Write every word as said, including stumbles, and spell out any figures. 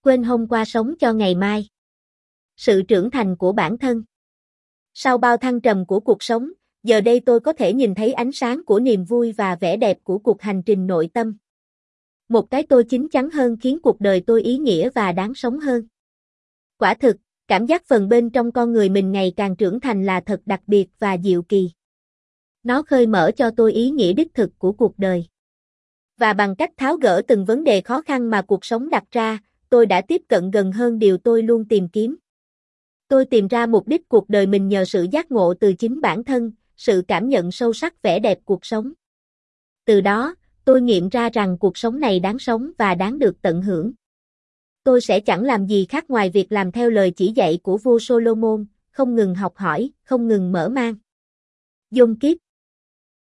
Quên hôm qua sống cho ngày mai. Sự trưởng thành của bản thân. Sau bao thăng trầm của cuộc sống, giờ đây tôi có thể nhìn thấy ánh sáng của niềm vui và vẻ đẹp của cuộc hành trình nội tâm. Một cái tôi chín chắn hơn khiến cuộc đời tôi ý nghĩa và đáng sống hơn. Quả thực, cảm giác phần bên trong con người mình ngày càng trưởng thành là thật đặc biệt và diệu kỳ. Nó khơi mở cho tôi ý nghĩa đích thực của cuộc đời. Và bằng cách tháo gỡ từng vấn đề khó khăn mà cuộc sống đặt ra, tôi đã tiếp cận gần hơn điều tôi luôn tìm kiếm. Tôi tìm ra mục đích cuộc đời mình nhờ sự giác ngộ từ chính bản thân, sự cảm nhận sâu sắc vẻ đẹp cuộc sống. Từ đó, tôi nghiệm ra rằng cuộc sống này đáng sống và đáng được tận hưởng. Tôi sẽ chẳng làm gì khác ngoài việc làm theo lời chỉ dạy của vua Solomon, không ngừng học hỏi, không ngừng mở mang. Dông kiếp.